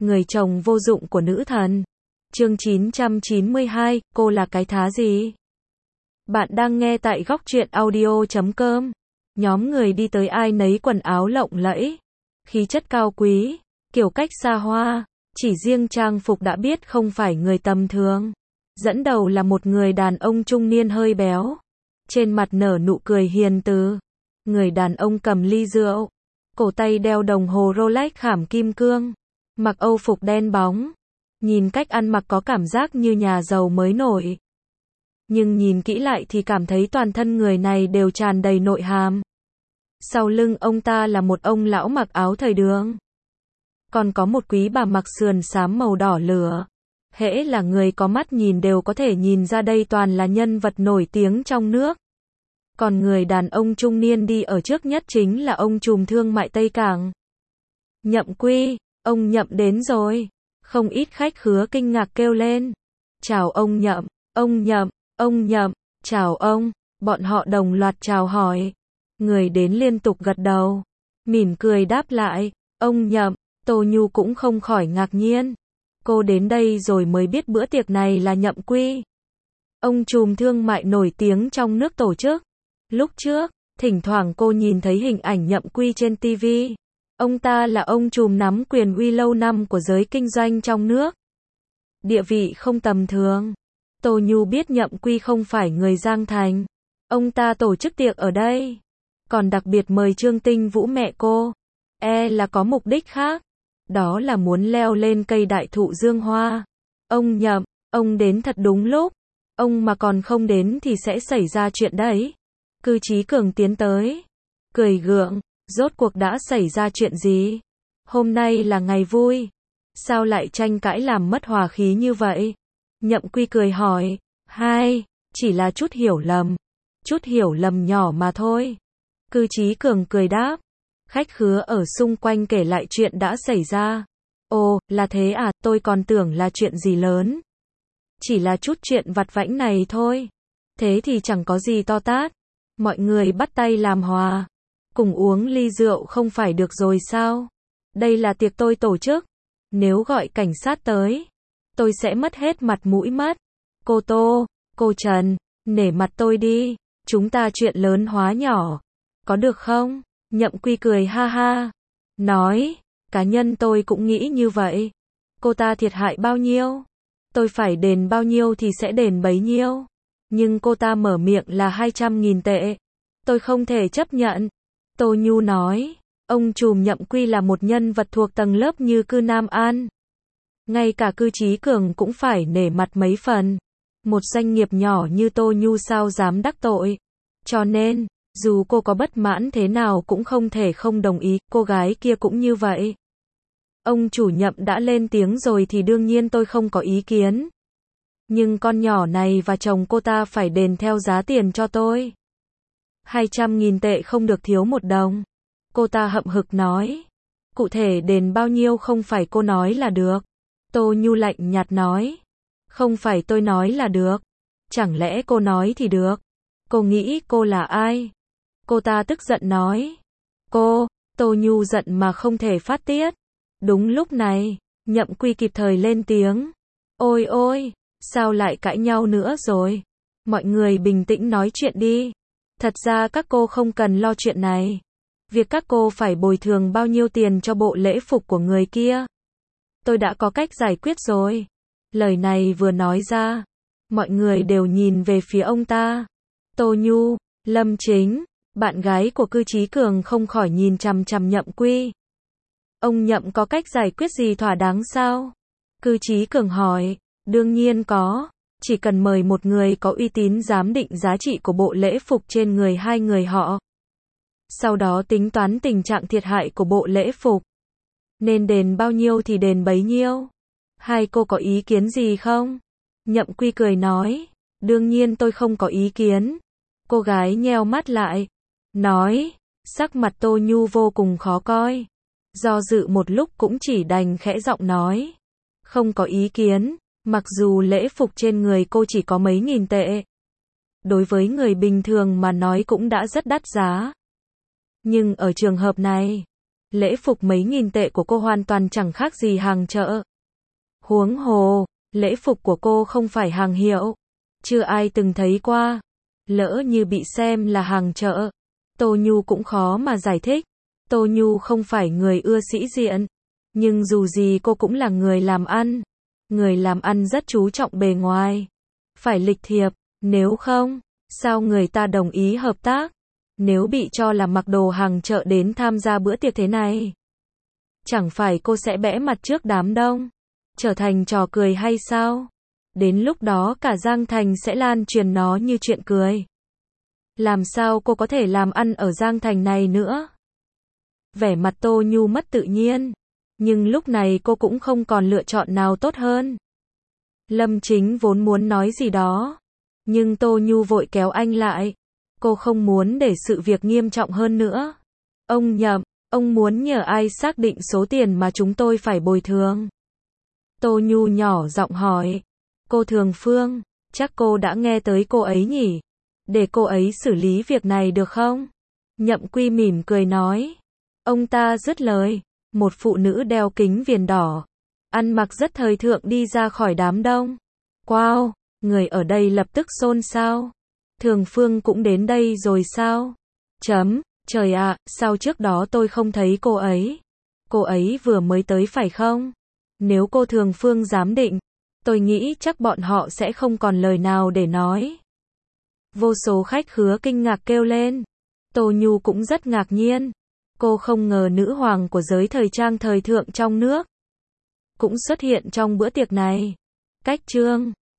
Người chồng vô dụng của nữ thần. Chương 992, cô là cái thá gì? Bạn đang nghe tại góc truyện audio.com. Nhóm người đi tới ai nấy quần áo lộng lẫy, khí chất cao quý, kiểu cách xa hoa, chỉ riêng trang phục đã biết không phải người tầm thường. Dẫn đầu là một người đàn ông trung niên hơi béo, trên mặt nở nụ cười hiền từ. Người đàn ông cầm ly rượu, cổ tay đeo đồng hồ Rolex khảm kim cương, mặc âu phục đen bóng. Nhìn cách ăn mặc có cảm giác như nhà giàu mới nổi. Nhưng nhìn kỹ lại thì cảm thấy toàn thân người này đều tràn đầy nội hàm. Sau lưng ông ta là một ông lão mặc áo thời đường. Còn có một quý bà mặc sườn xám màu đỏ lửa. Hễ là người có mắt nhìn đều có thể nhìn ra đây toàn là nhân vật nổi tiếng trong nước. Còn người đàn ông trung niên đi ở trước nhất chính là ông trùm thương mại Tây Cảng. Nhậm Quy, ông Nhậm đến rồi. Không ít khách khứa kinh ngạc kêu lên. Chào ông Nhậm, ông Nhậm, ông Nhậm, chào ông. Bọn họ đồng loạt chào hỏi. Người đến liên tục gật đầu, mỉm cười đáp lại. Ông Nhậm, Tô Nhu cũng không khỏi ngạc nhiên. Cô đến đây rồi mới biết bữa tiệc này là Nhậm Quy, ông trùm thương mại nổi tiếng trong nước tổ chức. Lúc trước, thỉnh thoảng cô nhìn thấy hình ảnh Nhậm Quy trên TV. Ông ta là ông trùm nắm quyền uy lâu năm của giới kinh doanh trong nước. Địa vị không tầm thường. Tô Nhu biết Nhậm Quy không phải người Giang Thành. Ông ta tổ chức tiệc ở đây, còn đặc biệt mời Trương Tinh Vũ mẹ cô. Là có mục đích khác. Đó là muốn leo lên cây đại thụ dương hoa. Ông Nhậm, ông đến thật đúng lúc. Ông mà còn không đến thì sẽ xảy ra chuyện đấy. Cư Chí Cường tiến tới, cười gượng. Rốt cuộc đã xảy ra chuyện gì? Hôm nay là ngày vui, sao lại tranh cãi làm mất hòa khí như vậy? Nhậm Quy cười hỏi. Chỉ là chút hiểu lầm nhỏ mà thôi. Cư Chí Cường cười đáp. Khách khứa ở xung quanh kể lại chuyện đã xảy ra. Ồ, là thế à, tôi còn tưởng là chuyện gì lớn. Chỉ là chút chuyện vặt vãnh này thôi. Thế thì chẳng có gì to tát. Mọi người bắt tay làm hòa, cùng uống ly rượu không phải được rồi sao? Đây là tiệc tôi tổ chức. Nếu gọi cảnh sát tới, tôi sẽ mất hết mặt mũi mất. Cô Tô, cô Trần, nể mặt tôi đi. Chúng ta chuyện lớn hóa nhỏ. Có được không? Nhậm Quy cười ha ha. Nói, cá nhân tôi cũng nghĩ như vậy. Cô ta thiệt hại bao nhiêu? Tôi phải đền bao nhiêu thì sẽ đền bấy nhiêu. Nhưng cô ta mở miệng là 200.000 tệ. Tôi không thể chấp nhận. Tô Nhu nói, ông trùm Nhậm Quy là một nhân vật thuộc tầng lớp như cư Nam An. Ngay cả Cư Chí Cường cũng phải nể mặt mấy phần. Một doanh nghiệp nhỏ như Tô Nhu sao dám đắc tội. Cho nên, dù cô có bất mãn thế nào cũng không thể không đồng ý, cô gái kia cũng như vậy. Ông chủ Nhậm đã lên tiếng rồi thì đương nhiên tôi không có ý kiến. Nhưng con nhỏ này và chồng cô ta phải đền theo giá tiền cho tôi. 200.000 tệ không được thiếu một đồng. Cô ta hậm hực nói. Cụ thể đền bao nhiêu không phải cô nói là được. Tô Nhu lạnh nhạt nói. Không phải tôi nói là được. Chẳng lẽ cô nói thì được? Cô nghĩ cô là ai? Cô ta tức giận nói. Cô, Tô Nhu giận mà không thể phát tiết. Đúng lúc này, Nhậm Quy kịp thời lên tiếng. Ôi ôi, sao lại cãi nhau nữa rồi? Mọi người bình tĩnh nói chuyện đi. Thật ra các cô không cần lo chuyện này. Việc các cô phải bồi thường bao nhiêu tiền cho bộ lễ phục của người kia, tôi đã có cách giải quyết rồi. Lời này vừa nói ra, mọi người đều nhìn về phía ông ta. Tô Nhu, Lâm Chính, bạn gái của Cư Chí Cường không khỏi nhìn chằm chằm Nhậm Quy. Ông Nhậm có cách giải quyết gì thỏa đáng sao? Cư Chí Cường hỏi. Đương nhiên có. Chỉ cần mời một người có uy tín giám định giá trị của bộ lễ phục trên người hai người họ. Sau đó tính toán tình trạng thiệt hại của bộ lễ phục. Nên đền bao nhiêu thì đền bấy nhiêu. Hai cô có ý kiến gì không? Nhậm Quy cười nói. Đương nhiên tôi không có ý kiến. Cô gái nheo mắt lại. Nói. Sắc mặt Tô Nhu vô cùng khó coi. Do dự một lúc cũng chỉ đành khẽ giọng nói. Không có ý kiến. Mặc dù lễ phục trên người cô chỉ có mấy nghìn tệ. Đối với người bình thường mà nói cũng đã rất đắt giá. Nhưng ở trường hợp này, Lễ phục mấy nghìn tệ của cô hoàn toàn chẳng khác gì hàng chợ. Huống hồ, lễ phục của cô không phải hàng hiệu. Chưa ai từng thấy qua. Lỡ như bị xem là hàng chợ, Tô Nhu cũng khó mà giải thích. Tô Nhu không phải người ưa sĩ diện. Nhưng dù gì cô cũng là người làm ăn. Người làm ăn rất chú trọng bề ngoài. Phải lịch thiệp, nếu không, sao người ta đồng ý hợp tác? Nếu bị cho là mặc đồ hàng chợ đến tham gia bữa tiệc thế này, chẳng phải cô sẽ bẽ mặt trước đám đông, trở thành trò cười hay sao? Đến lúc đó cả Giang Thành sẽ lan truyền nó như chuyện cười. Làm sao cô có thể làm ăn ở Giang Thành này nữa? Vẻ mặt Tô Nhu mất tự nhiên, nhưng lúc này cô cũng không còn lựa chọn nào tốt hơn. Lâm Chính vốn muốn nói gì đó, nhưng Tô Nhu vội kéo anh lại. Cô không muốn để sự việc nghiêm trọng hơn nữa. Ông Nhậm, ông muốn nhờ ai xác định số tiền mà chúng tôi phải bồi thường? Tô Nhu nhỏ giọng hỏi. Cô Thường Phương, chắc cô đã nghe tới cô ấy nhỉ? Để cô ấy xử lý việc này được không? Nhậm Quy mỉm cười nói. Ông ta dứt lời, một phụ nữ đeo kính viền đỏ, ăn mặc rất thời thượng đi ra khỏi đám đông. Wow, người ở đây lập tức xôn xao. Thường Phương cũng đến đây rồi sao? Trời ạ, sao trước đó tôi không thấy cô ấy? Cô ấy vừa mới tới phải không? Nếu cô Thường Phương giám định, tôi nghĩ chắc bọn họ sẽ không còn lời nào để nói. Vô số khách khứa kinh ngạc kêu lên. Tô Nhu cũng rất ngạc nhiên. Cô không ngờ nữ hoàng của giới thời trang thời thượng trong nước cũng xuất hiện trong bữa tiệc này. Cách chương